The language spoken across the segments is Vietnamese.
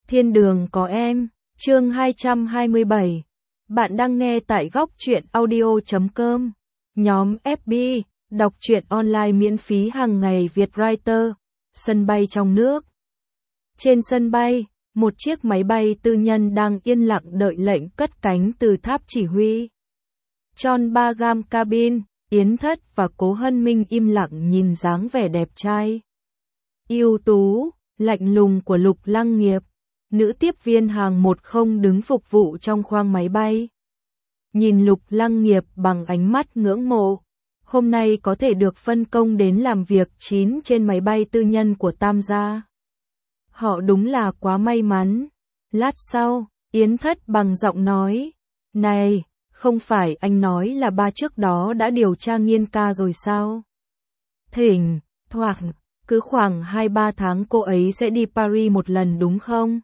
Thiên đường có em, chương 227. Bạn đang nghe tại góc truyện audio.com. Nhóm FB, đọc truyện online miễn phí hàng ngày Vietwriter. Sân bay trong nước. Trên sân bay, một chiếc máy bay tư nhân đang yên lặng đợi lệnh cất cánh từ tháp chỉ huy. Tròn 3 gam cabin, Yến Thất và Cố Hân Minh im lặng nhìn dáng vẻ đẹp trai, ưu tú, lạnh lùng của Lục Lăng Nghiệp. Nữ tiếp viên hàng 10 đứng phục vụ trong khoang máy bay. Nhìn Lục Lăng Nghiệp bằng ánh mắt ngưỡng mộ. Hôm nay có thể được phân công đến làm việc 9 trên máy bay tư nhân của Tam gia. Họ đúng là quá may mắn. Lát sau, Yến Thất bằng giọng nói. Này, không phải anh nói là ba trước đó đã điều tra Nghiên ca rồi sao? Thỉnh thoảng, cứ khoảng 2-3 tháng cô ấy sẽ đi Paris một lần đúng không?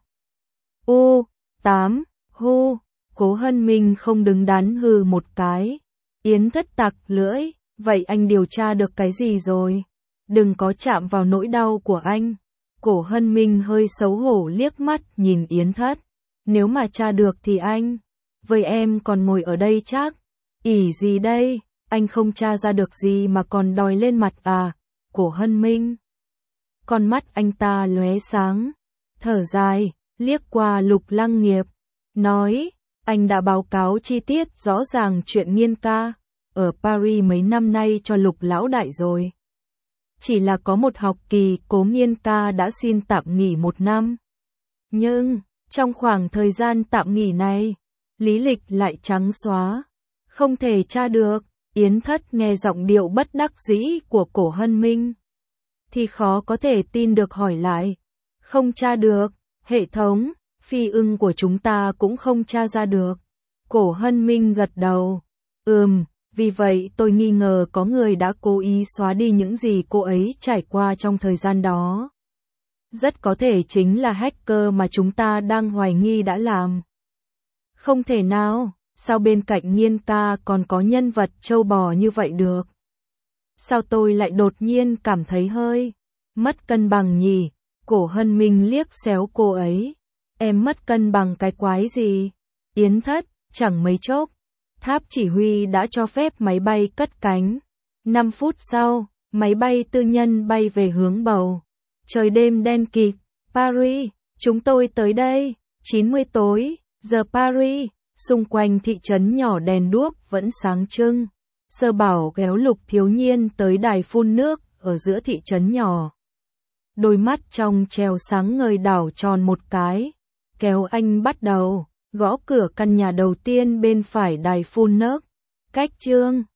8, hô, Cố Hân Minh không đứng đắn hừ một cái. Yến Thất tặc lưỡi, vậy anh điều tra được cái gì rồi? Đừng có chạm vào nỗi đau của anh. Cố Hân Minh hơi xấu hổ liếc mắt nhìn Yến Thất. Nếu mà tra được thì anh, với em còn ngồi ở đây chắc. Ỉ gì đây, anh không tra ra được gì mà còn đòi lên mặt à? Cố Hân Minh. Con mắt anh ta lóe sáng, thở dài, liếc qua Lục Lăng Nghiệp, nói, anh đã báo cáo chi tiết rõ ràng chuyện Nghiên ca ở Paris mấy năm nay cho Lục lão đại rồi. Chỉ là có một học kỳ Cố Nghiên ca đã xin tạm nghỉ 1 năm. Nhưng, trong khoảng thời gian tạm nghỉ này, lý lịch lại trắng xóa, không thể tra được. Yến Thất nghe giọng điệu bất đắc dĩ của Cố Hân Minh thì khó có thể tin được hỏi lại. Không tra được, hệ thống phi ưng của chúng ta cũng không tra ra được. Cố Hân Minh gật đầu. Vì vậy tôi nghi ngờ có người đã cố ý xóa đi những gì cô ấy trải qua trong thời gian đó. Rất có thể chính là hacker mà chúng ta đang hoài nghi đã làm. Không thể nào, sao bên cạnh Nghiên ca còn có nhân vật trâu bò như vậy được? Sao tôi lại đột nhiên cảm thấy hơi mất cân bằng nhỉ? Cố Hân Minh liếc xéo cô ấy. Em mất cân bằng cái quái gì? Yến Thất, chẳng mấy chốc, tháp chỉ huy đã cho phép máy bay cất cánh. 5 phút sau, máy bay tư nhân bay về hướng bầu. Trời đêm đen kịt, Paris, chúng tôi tới đây, 90 tối, giờ Paris, xung quanh thị trấn nhỏ đèn đuốc vẫn sáng trưng. Sơ Bảo kéo Lục thiếu niên tới đài phun nước ở giữa thị trấn nhỏ. Đôi mắt trong trèo sáng ngời đảo tròn một cái, kéo anh bắt đầu gõ cửa căn nhà đầu tiên bên phải đài phun nước. Cách chương